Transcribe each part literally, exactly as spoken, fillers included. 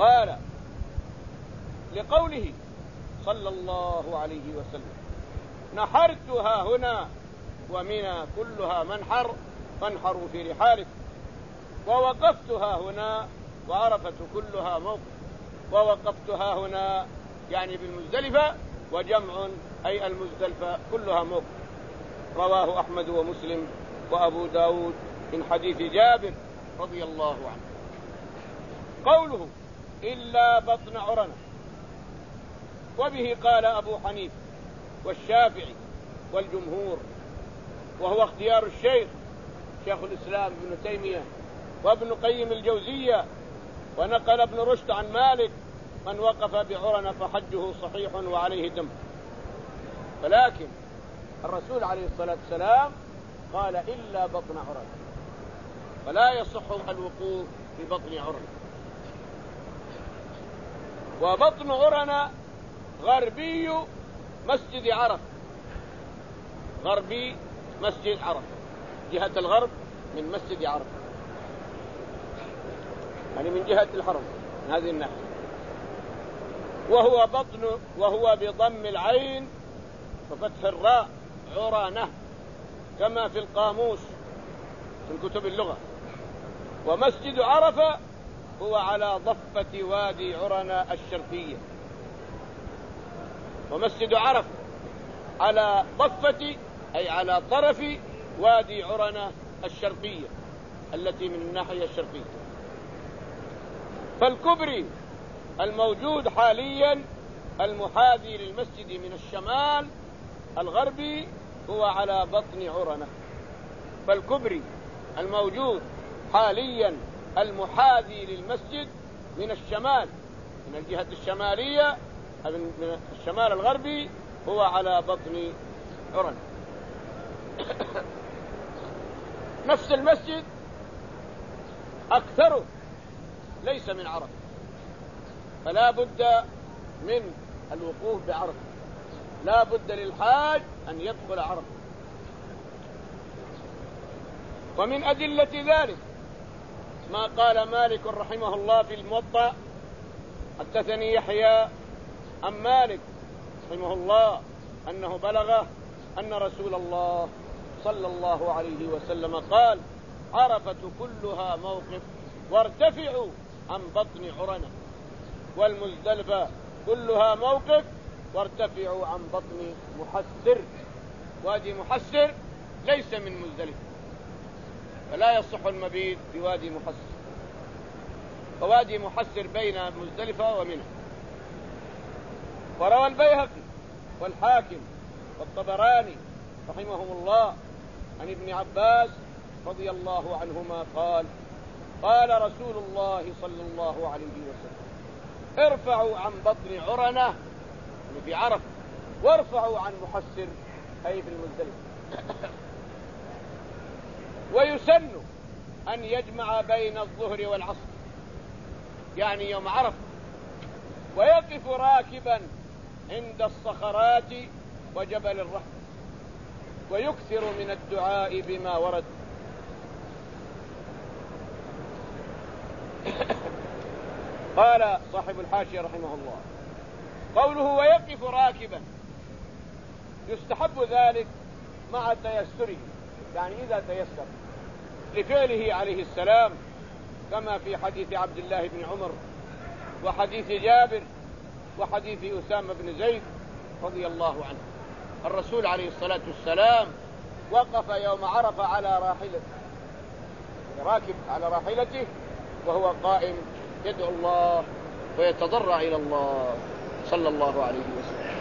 قال لقوله صلى الله عليه وسلم: نحرتها هنا ومنى كلها منحر فانحروا في رحالكم، ووقفتها هنا وعرفة كلها موقف، ووقفتها هنا يعني بالمزدلفة، وجمع أي المزدلفة كلها موقف. رواه أحمد ومسلم وأبو داود من حديث جابر رضي الله عنه. قوله إلا بطن عرنة، وبه قال أبو حنيفة والشافعي والجمهور، وهو اختيار الشيخ شيخ الإسلام ابن تيمية وابن قيم الجوزية. ونقل ابن رشد عن مالك: من وقف بعرنة فحجه صحيح وعليه دم. ولكن الرسول عليه الصلاة والسلام قال إلا بطن عرنة، فلا يصح الوقوف ببطن عرنة. وبطن عرنة غربي مسجد عرفة، غربي مسجد عرفة، جهة الغرب من مسجد عرفة، يعني من جهة الحرم من هذه الناحية. وهو بطن وهو بضم العين وفتح الراء عرنة كما في القاموس في كتب اللغة. ومسجد عرفة هو على ضفة وادي عرنة الشرقية، ومسجد عرفة على ضفة أي على طرف وادي عرنة الشرقية التي من الناحية الشرقية. فالكبري الموجود حاليا المحاذي للمسجد من الشمال الغربي هو على بطن عرنة. فالكبري الموجود حاليا المحاذي للمسجد من الشمال من الجهة الشمالية من الشمال الغربي هو على بطن عرنة. نفس المسجد أكثره ليس من عرفة، فلا بد من الوقوف بعرفة، لا بد للحاج أن يدخل عرفة. ومن أدلة ذلك ما قال مالك رحمه الله في الموطأ: حدثني يحيى عن مالك رحمه الله أنه بلغه أن رسول الله صلى الله عليه وسلم قال: عرفة كلها موقف وارتفعوا عن بطن عرنة، والمزدلفة كلها موقف وارتفعوا عن بطن محسر. وادي محسر ليس من مزدلفة، فلا يصح المبيت بوادي محسر، فوادي محسر بين مزدلفة ومنى. وروى البيهقي والحاكم والطبراني رحمهم الله عن ابن عباس رضي الله عنهما قال: قال رسول الله صلى الله عليه وسلم: ارفعوا عن بطن عرنة يعني في عرفة، وارفعوا عن محسر أي في المزدلفة. ويسن أن يجمع بين الظهر والعصر يعني يوم عرفة، ويقف راكبا عند الصخرات وجبل الرحمة، ويكثر من الدعاء بما ورد. قال صاحب الحاشية رحمه الله: قوله ويقف راكبا يستحب ذلك مع تيسره، يعني إذا تيسر لفعله عليه السلام، كما في حديث عبد الله بن عمر وحديث جابر وحديث أسامة بن زيد رضي الله عنه. الرسول عليه الصلاة والسلام وقف يوم عرفة على راحلته، راكب على راحلته وهو قائم يدعو الله ويتضرع إلى الله صلى الله عليه وسلم.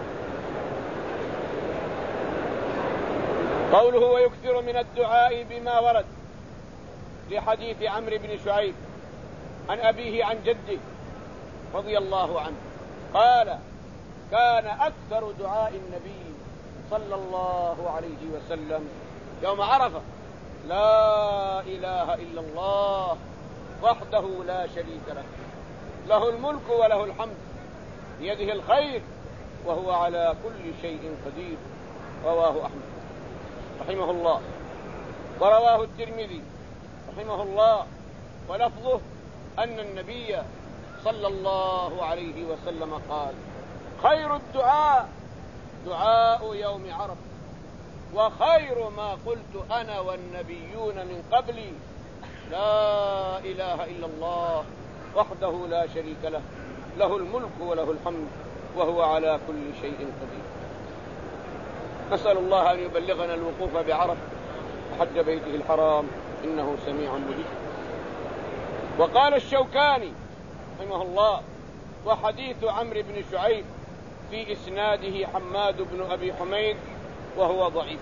قوله ويكثر من الدعاء بما ورد لحديث عمرو بن شعيب عن أبيه عن جده رضي الله عنه قال: كان أكثر دعاء النبي صلى الله عليه وسلم يوم عرفة: لا إله إلا الله وحده لا شريك له، له الملك وله الحمد، بيده الخير وهو على كل شيء قدير. رواه أحمد رحمه الله، ورواه الترمذي رحمه الله، ولفظه أن النبي صلى الله عليه وسلم قال: خير الدعاء دعاء يوم عرفة، وخير ما قلت أنا والنبيون من قبلي لا إله إلا الله وحده لا شريك له، له الملك وله الحمد وهو على كل شيء قدير. نسأل الله أن يبلغنا الوقوف بعرفة وحج بيته الحرام إنه سميع مجيب. وقال الشوكاني رحمه الله: وحديث عمرو بن شعيب في إسناده حماد بن أبي حميد وهو ضعيف.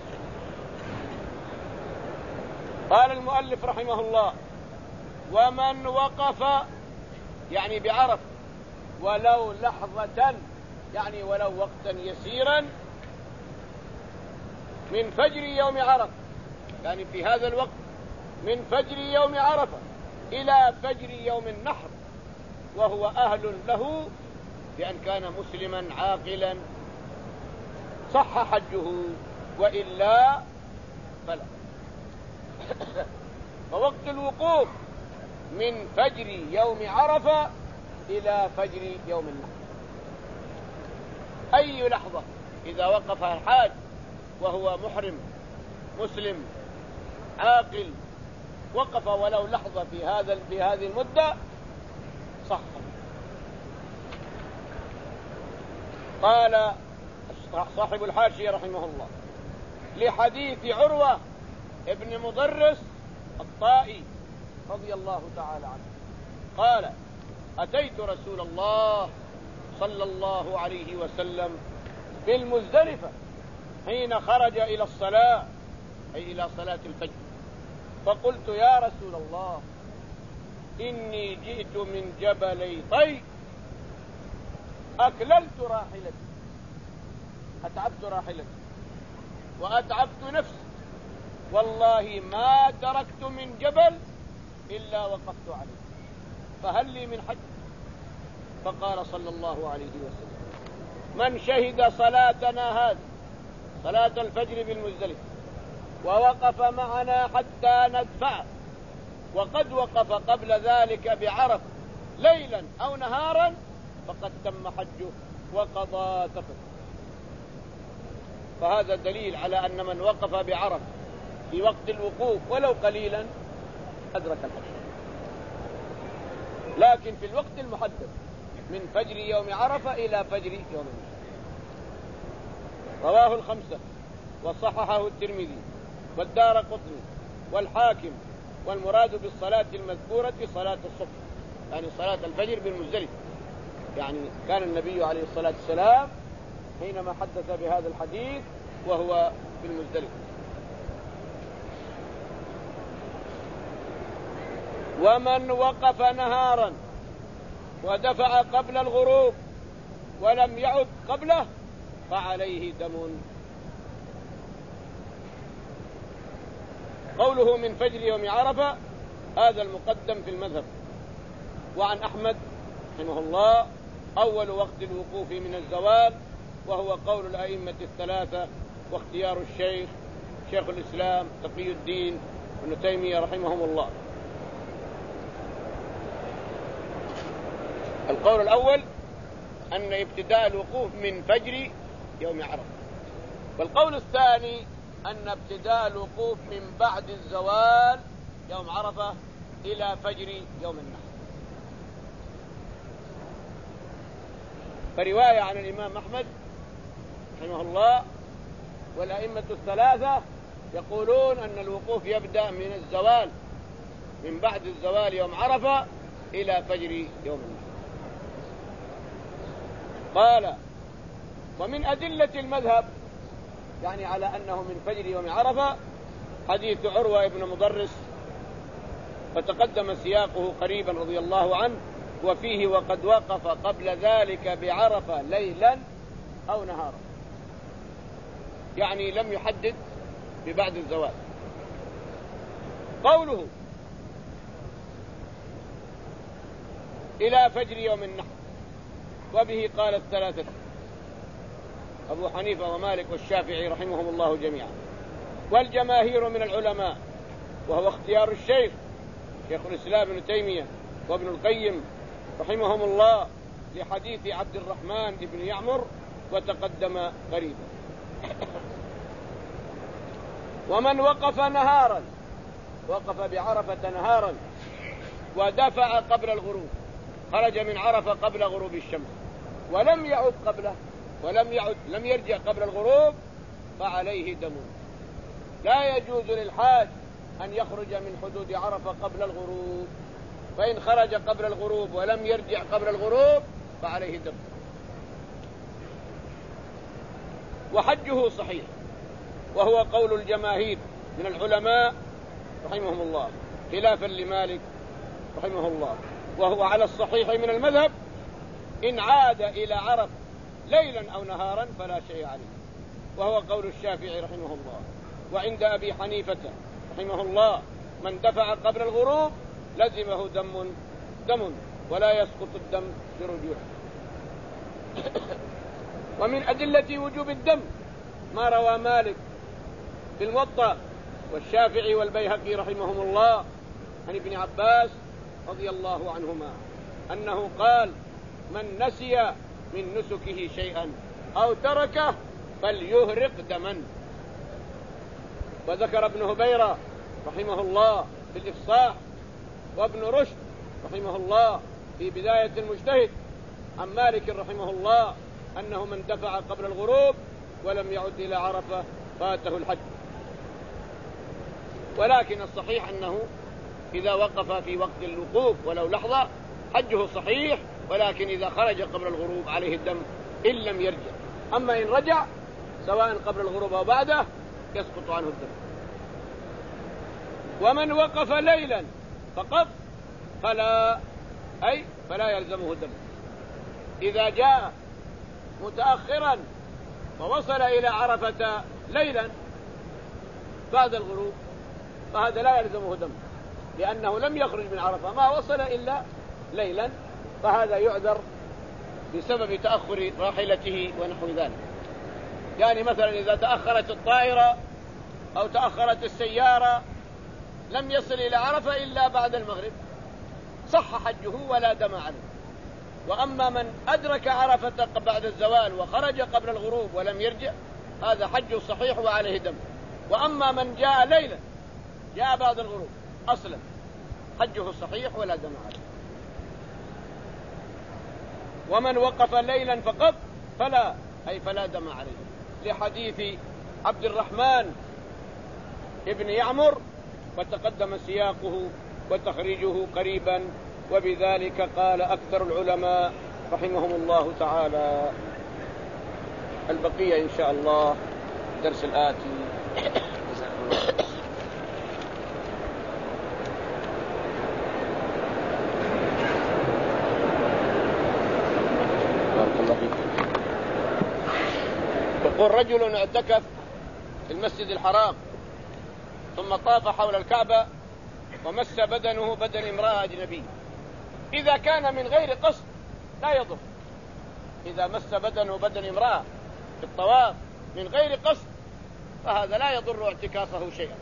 قال المؤلف رحمه الله: ومن وقف يعني بعرف ولو لحظة يعني ولو وقتا يسيرا من فجر يوم عرفة، يعني في هذا الوقت من فجر يوم عرفة إلى فجر يوم النحر وهو أهل له بأن كان مسلما عاقلا صح حجه، وإلا فلا. فوقت الوقوف من فجر يوم عرفة إلى فجر يوم النحر. أي لحظة إذا وقف الحاج وهو محرم مسلم عاقل وقف ولو لحظة في هذا في هذه المدة صح. قال صاحب الحاشية رحمه الله: لحديث عروة ابن مضرس الطائي رضي الله تعالى عنه قال: أتيت رسول الله صلى الله عليه وسلم بالمزدلفة حين خرج إلى الصلاة أي إلى صلاة الفجر، فقلت: يا رسول الله، إني جئت من جبلي طي أكللت راحلتي، أتعبت راحلتي وأتعبت نفسي، والله ما تركت من جبل إلا وقفت عليه، فهل لي من حج؟ فقال صلى الله عليه وسلم: من شهد صلاتنا هذه صلاة الفجر بالمزدلفة ووقف معنا حتى ندفع، وقد وقف قبل ذلك بعرف ليلا أو نهارا، فقد تم حجه وقضى تفته. فهذا دليل على أن من وقف بعرف في وقت الوقوف ولو قليلا أدرك الحج، لكن في الوقت المحدد من فجر يوم عرفة إلى فجر يوم النحر. رواه الخمسة وصححه الترمذي والدارقطني والحاكم، والمراد بالصلاة المذكورة صلاة الصبح، يعني صلاة الفجر بالمزدلفة. يعني كان النبي عليه الصلاة والسلام حينما حدث بهذا الحديث وهو بالمزدلفة. ومن وقف نهارا ودفع قبل الغروب ولم يعد قبله فعليه دم. قوله من فجر يوم عرفة هذا المقدم في المذهب. وعن أحمد رحمه الله: أول وقت الوقوف من الزوال، وهو قول الأئمة الثلاثة واختيار الشيخ شيخ الإسلام تقي الدين ابن تيمية رحمهم الله. القول الأول أن ابتداء الوقوف من فجر يوم عرفة، والقول الثاني أن ابتداء الوقوف من بعد الزوال يوم عرفة إلى فجر يوم النحر. فرواية عن الإمام أحمد رحمه الله والأئمة الثلاثة يقولون أن الوقوف يبدأ من الزوال، من بعد الزوال يوم عرفة إلى فجر يوم النحر. قال: ومن أدلة المذهب يعني على أنه من فجر يوم عرفة حديث عروة بن مضرس، وتقدم سياقه قريبا رضي الله عنه، وفيه: وقد وقف قبل ذلك بعرفة ليلا أو نهارا، يعني لم يحدد ببعد الزوال. قوله إلى فجر يوم النحر، وبه قال الثلاثة أبو حنيفة ومالك والشافعي رحمهم الله جميعا، والجماهير من العلماء، وهو اختيار الشيخ شيخ الإسلام ابن تيمية وابن القيم رحمهم الله لحديث عبد الرحمن بن يعمر وتقدم قريبا. ومن وقف نهارا، وقف بعرفة نهارا ودفع قبل الغروب، خرج من عرفة قبل غروب الشمس ولم يعد قبله، ولم يعد لم يرجع قبل الغروب، فعليه دم. لا يجوز للحاج أن يخرج من حدود عرفة قبل الغروب، فإن خرج قبل الغروب ولم يرجع قبل الغروب فعليه دم. وحجه صحيح، وهو قول الجماهير من العلماء رحمهم الله، خلافا لمالك رحمه الله، وهو على الصحيح من المذهب: إن عاد إلى عرفة ليلا أو نهارا فلا شيء عليه، وهو قول الشافعي رحمه الله. وعند أبي حنيفة رحمه الله من دفع قبل الغروب لزمه دم دم ولا يسقط الدم برجوعه. ومن أدلة وجوب الدم ما روى مالك في الموطأ والشافعي والبيهقي رحمهم الله عن ابن عباس رضي الله عنهما أنه قال: من نسي من نسكه شيئا أو تركه فليهرق دما. وذكر ابن هبيرة رحمه الله في الإفصاح، وابن رشد رحمه الله في بداية المجتهد عن مالك رحمه الله أنه من دفع قبل الغروب ولم يعد إلى عرفة فاته الحج. ولكن الصحيح أنه إذا وقف في وقت الوقوف ولو لحظة حجه صحيح، ولكن إذا خرج قبل الغروب عليه الدم إن لم يرجع. أما إن رجع سواء قبل الغروب أو بعده يسقط عنه الدم. ومن وقف ليلا فقط فلا أي فلا يلزمه دم. إذا جاء متأخرا ووصل إلى عرفة ليلا بعد الغروب فهذا لا يلزمه دم، لأنه لم يخرج من عرفة، ما وصل إلا ليلا، فهذا يعذر بسبب تأخر راحلته ونحو ذلك. يعني مثلا إذا تأخرت الطائرة أو تأخرت السيارة لم يصل إلى عرفة إلا بعد المغرب صح حجه ولا دم عليه. وأما من أدرك عرفة بعد الزوال وخرج قبل الغروب ولم يرجع هذا حجه صحيح وعليه دم. وأما من جاء ليلا جاء بعد الغروب أصلا حجه صحيح ولا دم عليه. ومن وقف ليلا فقط فلا أي فلا دم عليه، لحديث عبد الرحمن ابن يعمر وتقدم سياقه وتخريجه قريبا، وبذلك قال أكثر العلماء رحمهم الله تعالى. البقية إن شاء الله درس الآتي. يقول: رجل اعتكف في المسجد الحرام ثم طاف حول الكعبة ومس بدنه بدن امرأة أجنبية. إذا كان من غير قصد لا يضر، إذا مس بدنه بدن امرأة في الطواف من غير قصد فهذا لا يضر اعتكافه شيئا.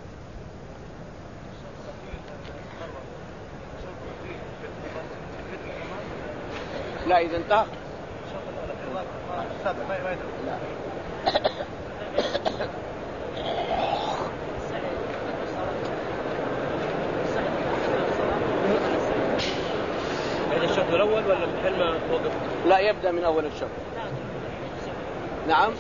لا إذا انتهى لا. هذا الشوط الأول ولا محل ما وقف؟ لا، يبدأ من أول الشوط. نعم،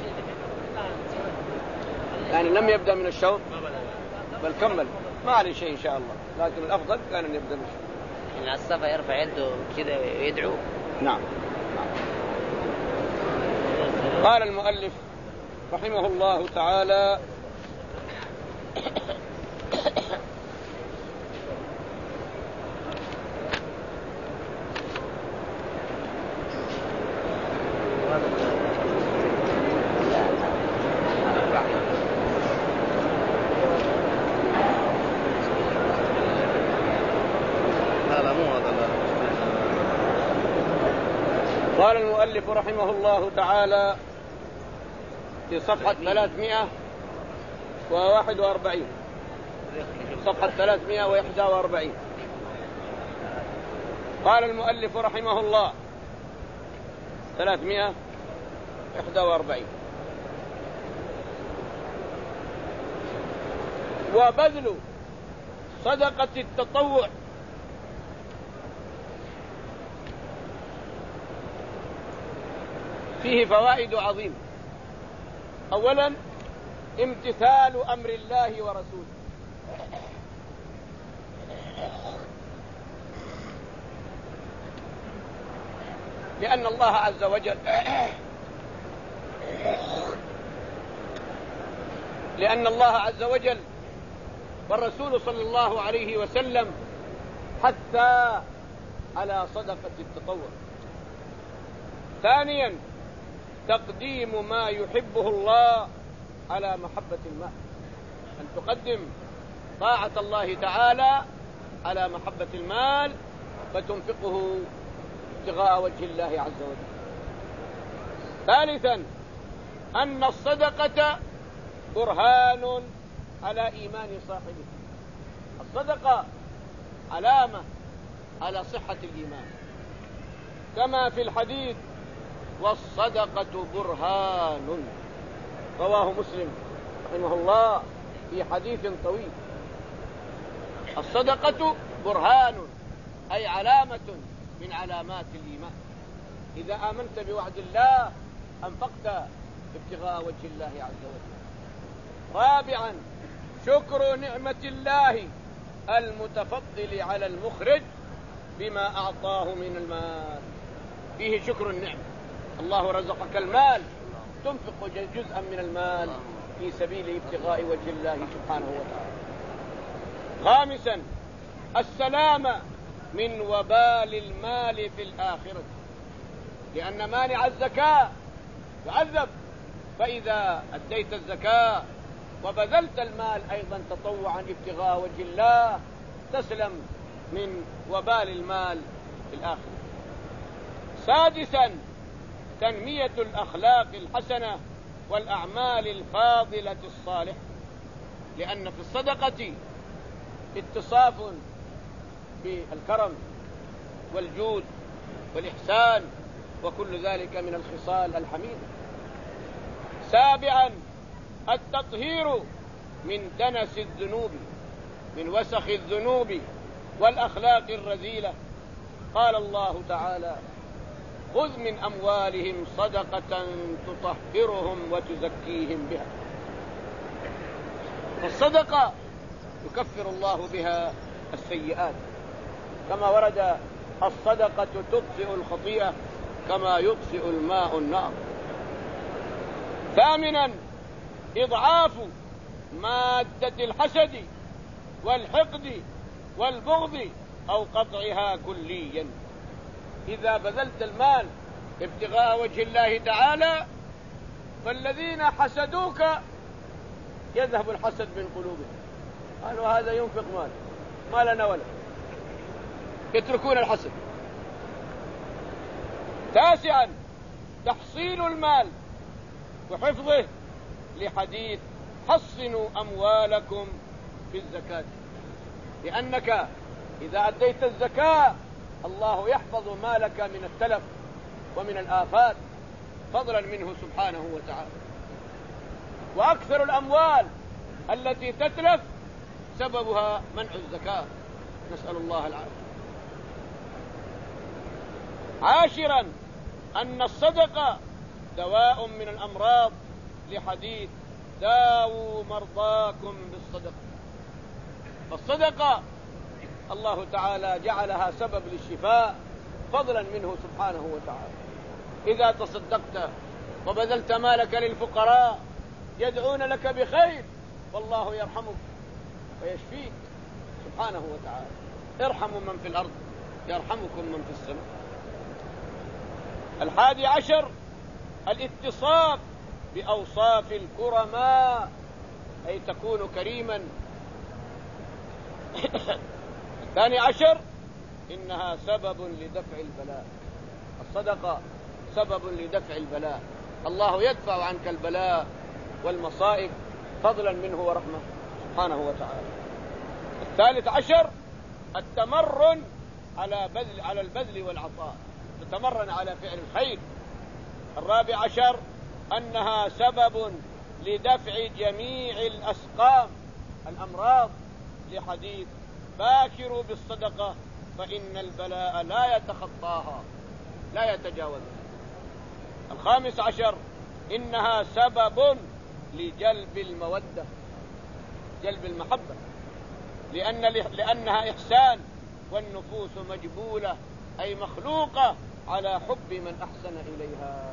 يعني لم يبدأ من الشوط بل كمل، ما عليه شيء إن شاء الله، لكن الأفضل كان أن يبدأ من الشوط. إن الصفا يرفع يده كذا ويدعو. نعم. قال المؤلف رحمه الله تعالى: قال المؤلف رحمه الله تعالى في صفحة ثلاثمائة وواحد وأربعين، صفحة ثلاثمائة وواحد وأربعين: قال المؤلف رحمه الله ثلاثمائة وواحد وأربعين: وبذل صدقة التطوع فيه فوائد عظيمة. أولا امتثال أمر الله ورسوله، لأن الله عز وجل لأن الله عز وجل والرسول صلى الله عليه وسلم حتى على صدقة التطوع. ثانيا تقديم ما يحبه الله على محبة المال، أن تقدم طاعة الله تعالى على محبة المال فتنفقه ابتغاء وجه الله عز وجل. ثالثا أن الصدقة برهان على إيمان صاحبه. الصدقة علامة على صحة الإيمان، كما في الحديث: والصدقة برهان، رواه مسلم رحمه الله في حديث طويل. الصدقة برهان أي علامة من علامات الإيمان. إذا آمنت بوعد الله أنفقت ابتغاء وجه الله عز وجل. رابعا شكر نعمة الله المتفضل على المخرج بما أعطاه من المال. فيه شكر النعمة، الله رزقك المال تنفق جزءا من المال في سبيل ابتغاء وجه الله سبحانه وتعالى. خامسا السلامة من وبال المال في الآخرة، لأن مانع الزكاة يعذب، فإذا أديت الزكاة وبذلت المال أيضا تطوعا ابتغاء وجه الله تسلم من وبال المال في الآخرة. سادسا تنمية الأخلاق الحسنة والأعمال الفاضلة الصالحة، لأن في الصدقة اتصاف بالكرم والجود والإحسان وكل ذلك من الخصال الحميدة. سابعا التطهير من دنس الذنوب، من وسخ الذنوب والأخلاق الرذيلة. قال الله تعالى: خذ من أموالهم صدقة تطهرهم وتزكيهم بها. فالصدقة يكفر الله بها السيئات، كما ورد: الصدقة تطفئ الخطيئة كما يطفئ الماء النار. ثامنا إضعاف مادة الحسد والحقد والبغض أو قطعها كليا. إذا بذلت المال ابتغاء وجه الله تعالى فالذين حسدوك يذهب الحسد من قلوبهم، قالوا هذا ينفق مال ما لنا ولا، يتركون الحسد. تاسعا تحصيل المال وحفظه، لحديث: حصنوا أموالكم في الزكاة، لأنك إذا أديت الزكاة الله يحفظ مالك من التلف ومن الآفات فضلا منه سبحانه وتعالى. وأكثر الأموال التي تتلف سببها منع الزكاة، نسأل الله العافية. عاشرا أن الصدقة دواء من الأمراض، لحديث: داووا مرضاكم بالصدقة. فالصدقة الله تعالى جعلها سبب للشفاء فضلا منه سبحانه وتعالى. إذا تصدقت وبذلت مالك للفقراء يدعون لك بخير والله يرحمك ويشفيك سبحانه وتعالى. ارحموا من في الأرض يرحمكم من في السماء. الحادي عشر الاتصاف بأوصاف الكرماء، أي تكون كريما. الثاني عشر إنها سبب لدفع البلاء. الصدقة سبب لدفع البلاء، الله يدفع عنك البلاء والمصائب فضلا منه ورحمة سبحانه وتعالى. الثالث عشر التمرن على بذل على البذل والعطاء، تتمرن على فعل الخير. الرابع عشر أنها سبب لدفع جميع الأسقام الأمراض، لحديث باكروا بالصدقة فإن البلاء لا يتخطاها لا يتجاوزها. الخامس عشر إنها سبب لجلب المودة، جلب المحبة، لأن لأنها إحسان، والنفوس مجبولة أي مخلوقة على حب من أحسن إليها.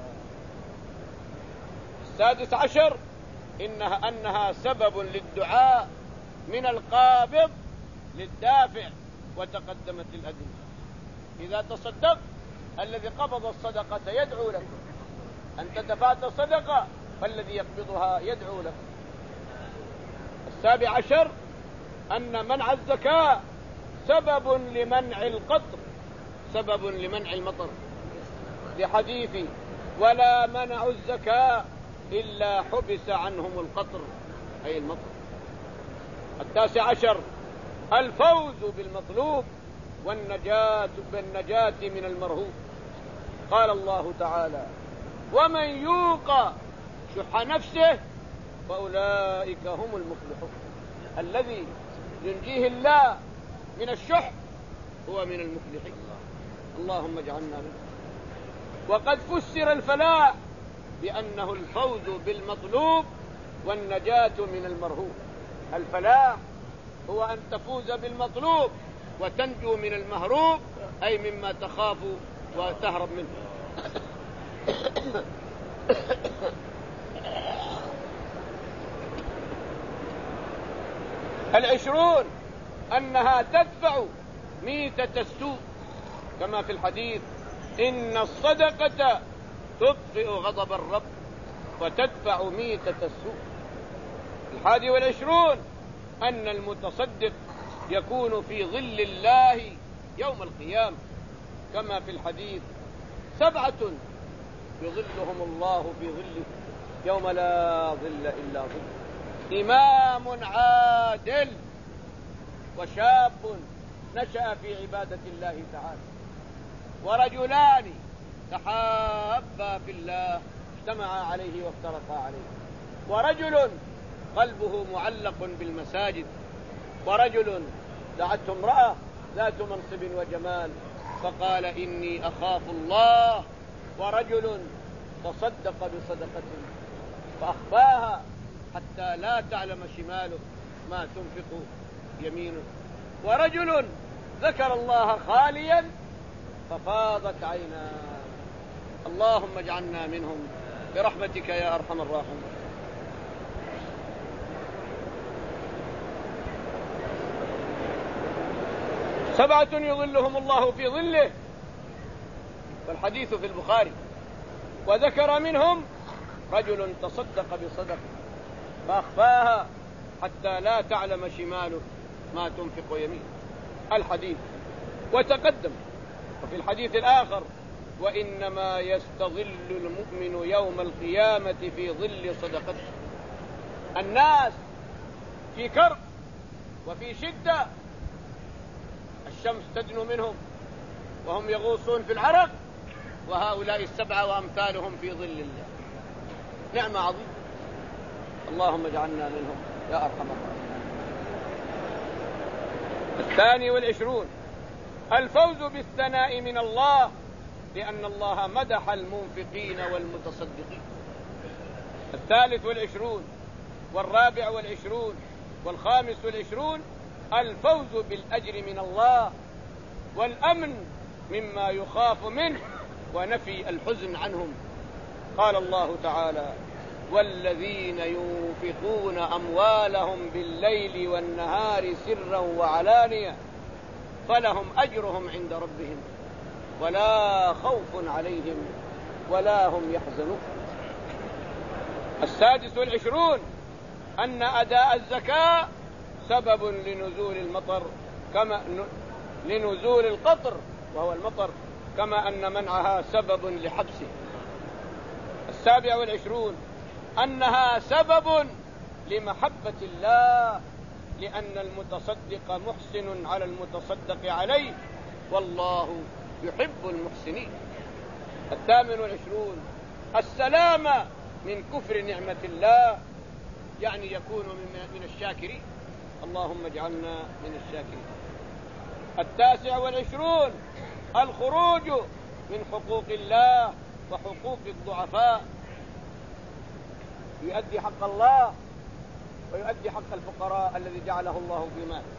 السادس عشر إنها أنها سبب للدعاء من القابض للدافع، وتقدمت الأدلة. إذا تصدق الذي قبض الصدقة يدعو لك، أنت دفعت صدقة فالذي يقبضها يدعو لك. السابع عشر أن منع الزكاة سبب لمنع القطر، سبب لمنع المطر، لحديث ولا منع الزكاة إلا حبس عنهم القطر أي المطر. التاسع عشر الفوز بالمطلوب والنجاة بالنجاة من المرهوب. قال الله تعالى ومن يوق شح نفسه فأولئك هم المفلحون. الذي ينجيه الله من الشح هو من المفلحين، اللهم اجعلنا منه. وقد فسر الفلاح بأنه الفوز بالمطلوب والنجاة من المرهوب. الفلاح هو أن تفوز بالمطلوب وتنجو من المهروب، أي مما تخاف وتهرب منه. العشرون أنها تدفع ميتة السوء، كما في الحديث إن الصدقة تطفئ غضب الرب وتدفع ميتة السوء. الحادي والعشرون أن المتصدق يكون في ظل الله يوم القيامة، كما في الحديث سبعة يظلهم الله في ظله يوم لا ظل إلا ظله: إمام عادل، وشاب نشأ في عبادة الله تعالى، ورجلان تحابا في الله اجتمعا عليه وافترقا عليه، ورجل قلبه معلق بالمساجد، ورجل دعته امرأة ذات منصب وجمال فقال إني أخاف الله، ورجل تصدق بصدقة فأخفاها حتى لا تعلم شماله ما تنفق يمينه، ورجل ذكر الله خاليا ففاضت عيناه. اللهم اجعلنا منهم برحمتك يا أرحم الراحمين. سبعة يظلهم الله في ظله، والحديث في البخاري، وذكر منهم رجل تصدق بصدقة فأخفاها حتى لا تعلم شماله ما تنفق يمينه. الحديث وتقدم. وفي الحديث الآخر وإنما يستظل المؤمن يوم القيامة في ظل صدقته. الناس في كرب وفي شدة، الشمس تدنو منهم وهم يغوصون في العرق، وهؤلاء السبعة وأمثالهم في ظل الله. نعمة عظيمة، اللهم اجعلنا منهم يا أرحم الراحمين. الثاني والعشرون الفوز بالثناء من الله، لأن الله مدح المنفقين والمتصدقين. الثالث والعشرون والرابع والعشرون والخامس والعشرون الفوز بالأجر من الله، والأمن مما يخاف منه، ونفي الحزن عنهم. قال الله تعالى والذين ينفقون أموالهم بالليل والنهار سرا وعلانية فلهم أجرهم عند ربهم ولا خوف عليهم ولا هم يحزنون. السادس والعشرون أن أداء الزكاة سبب لنزول المطر، كما لنزول القطر وهو المطر، كما أن منعها سبب لحبسه. السابع والعشرون أنها سبب لمحبة الله، لأن المتصدق محسن على المتصدق عليه، والله يحب المحسنين. الثامن والعشرون السلامة من كفر نعمة الله، يعني يكون من الشاكرين، اللهم اجعلنا من الشاكرين. التاسع والعشرون الخروج من حقوق الله وحقوق الضعفاء، يؤدي حق الله ويؤدي حق الفقراء الذي جعله الله في ماله.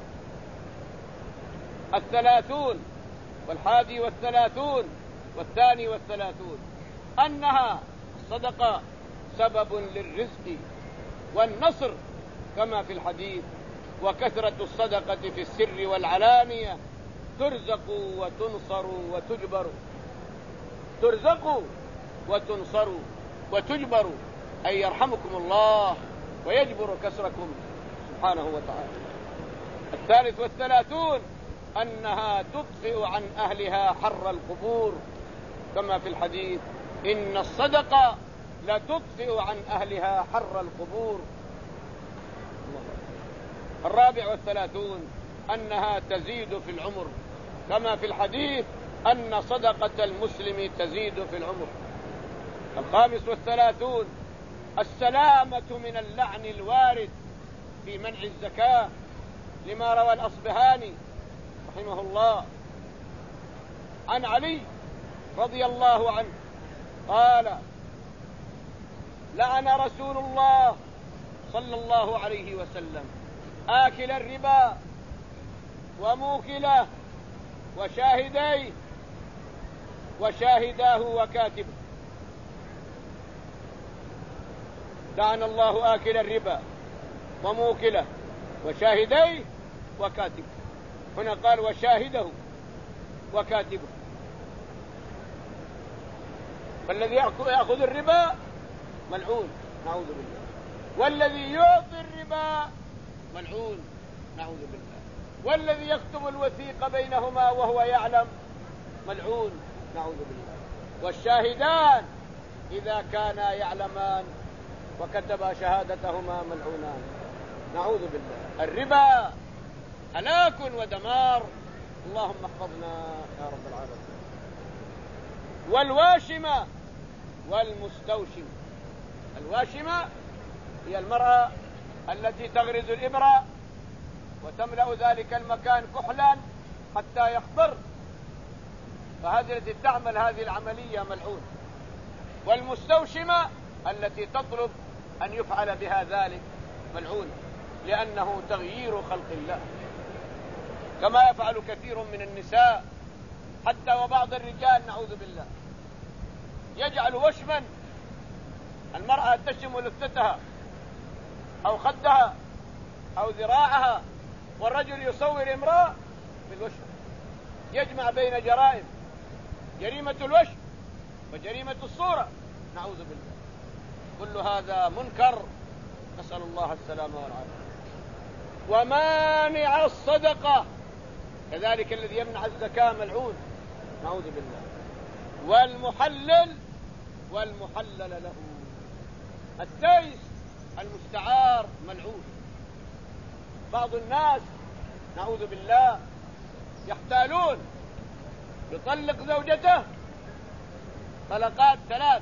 الثلاثون والحادي والثلاثون والثاني والثلاثون أنها الصدقة سبب للرزق والنصر كما في الحديث: وكثرة الصدقة في السر والعلانية ترزق وتنصر وتجبر. ترزق وتنصر وتجبر أي يرحمكم الله ويجبر كسركم سبحانه وتعالى. الثالث والثلاثون أنها تطفئ عن أهلها حر القبور كما في الحديث: إن الصدقة لتطفئ عن أهلها حر القبور. الرابع والثلاثون أنها تزيد في العمر كما في الحديث: أن صدقة المسلم تزيد في العمر. الخامس والثلاثون السلامة من اللعن الوارد في منع الزكاة، لما روى الأصبهاني رحمه الله عن علي رضي الله عنه قال: لعن رسول الله صلى الله عليه وسلم آكل الربا وموكله وشاهديه وشاهداه وكاتبه. لعن الله آكل الربا وموكله وشاهديه وكاتبه. هنا قال وشاهده وكاتبه. فالذي يأخذ الربا ملعون نعوذ بالله، والذي يعطي الربا ملعون نعوذ بالله، والذي يكتب الوثيق بينهما وهو يعلم ملعون نعوذ بالله. والشاهدان إذا كانا يعلمان وكتبا شهادتهما ملعونان نعوذ بالله. الربا هلاك ودمار، اللهم احفظنا يا رب العالمين. والواشمة والمستوشم. الواشمة هي المرأة التي تغرز الإبرة وتملأ ذلك المكان كحلا حتى يخضر، فهذه التي تعمل هذه العملية ملعون. والمستوشمة التي تطلب أن يفعل بها ذلك ملعون، لأنه تغيير خلق الله، كما يفعل كثير من النساء حتى وبعض الرجال نعوذ بالله يجعل وشما، المرأة تشم لثتها أو خدها أو ذراعها، والرجل يصور امرأة بالوشم، يجمع بين جرائم: جريمة الوشم وجريمة الصورة نعوذ بالله. كل هذا منكر، نسأل الله السلامة والعافية. ومانع الصدقة كذلك الذي يمنع الزكاة ملعون نعوذ بالله. والمحلل والمحلل له. التيس المستعار ملعون. بعض الناس نعوذ بالله يحتالون، يطلق زوجته طلقات ثلاث،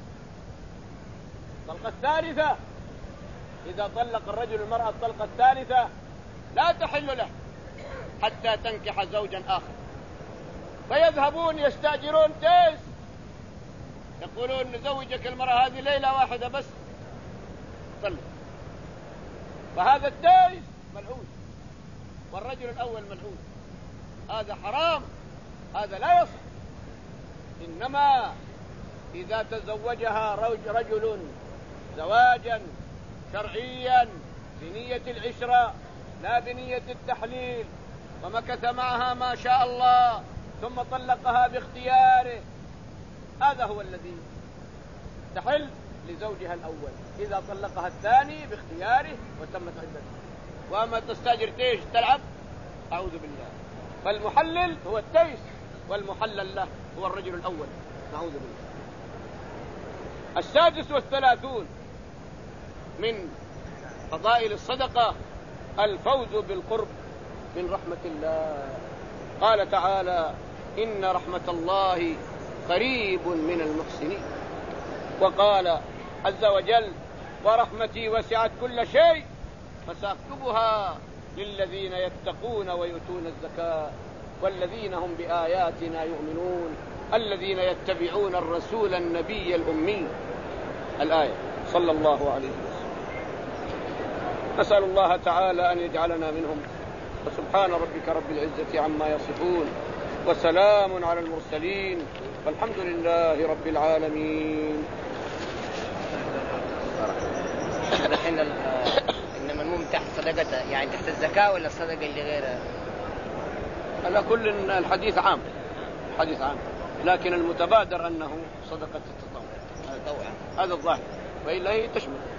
الطلقة الثالثة إذا طلق الرجل المرأة الطلقة الثالثة لا تحل له حتى تنكح زوجا آخر، فيذهبون يستأجرون تيس، يقولون نزوجك المرأة هذه ليلة واحدة بس طلق. فهذا التيس ملعون، والرجل الأول ملعون. هذا حرام، هذا لا يصح. إنما إذا تزوجها رجل زواجا شرعيا بنية العشرة لا بنية التحليل، ومكث معها ما شاء الله ثم طلقها باختياره، هذا هو الذي تحل لزوجها الأول. إذا طلقها الثاني باختياره وتمت عدتها. وأما تستأجر تيش تلعب أعوذ بالله. فالمحلل هو التيس، والمحلل له هو الرجل الأول نعوذ بالله. السادس والثلاثون من فضائل الصدقة الفوز بالقرب من رحمة الله. قال تعالى إن رحمة الله قريب من المحسنين. وقال عز وجل ورحمتي وسعت كل شيء فسأكتبها للذين يتقون ويؤتون الزكاة والذين هم بآياتنا يؤمنون الذين يتبعون الرسول النبي الأمي. الآية صلى الله عليه وسلم. نسأل الله تعالى أن يجعلنا منهم. وسبحان ربك رب العزة عما يصفون وسلام على المرسلين والحمد لله رب العالمين. الحين إنما المهم تحت صدقة يعني تحت الزكاة ولا الصدقة اللي غيرها؟ على كل الحديث عام، حديث عام، لكن المتبادر أنه صدقة التطوع هذا الظاهر، وإلا هي تشمل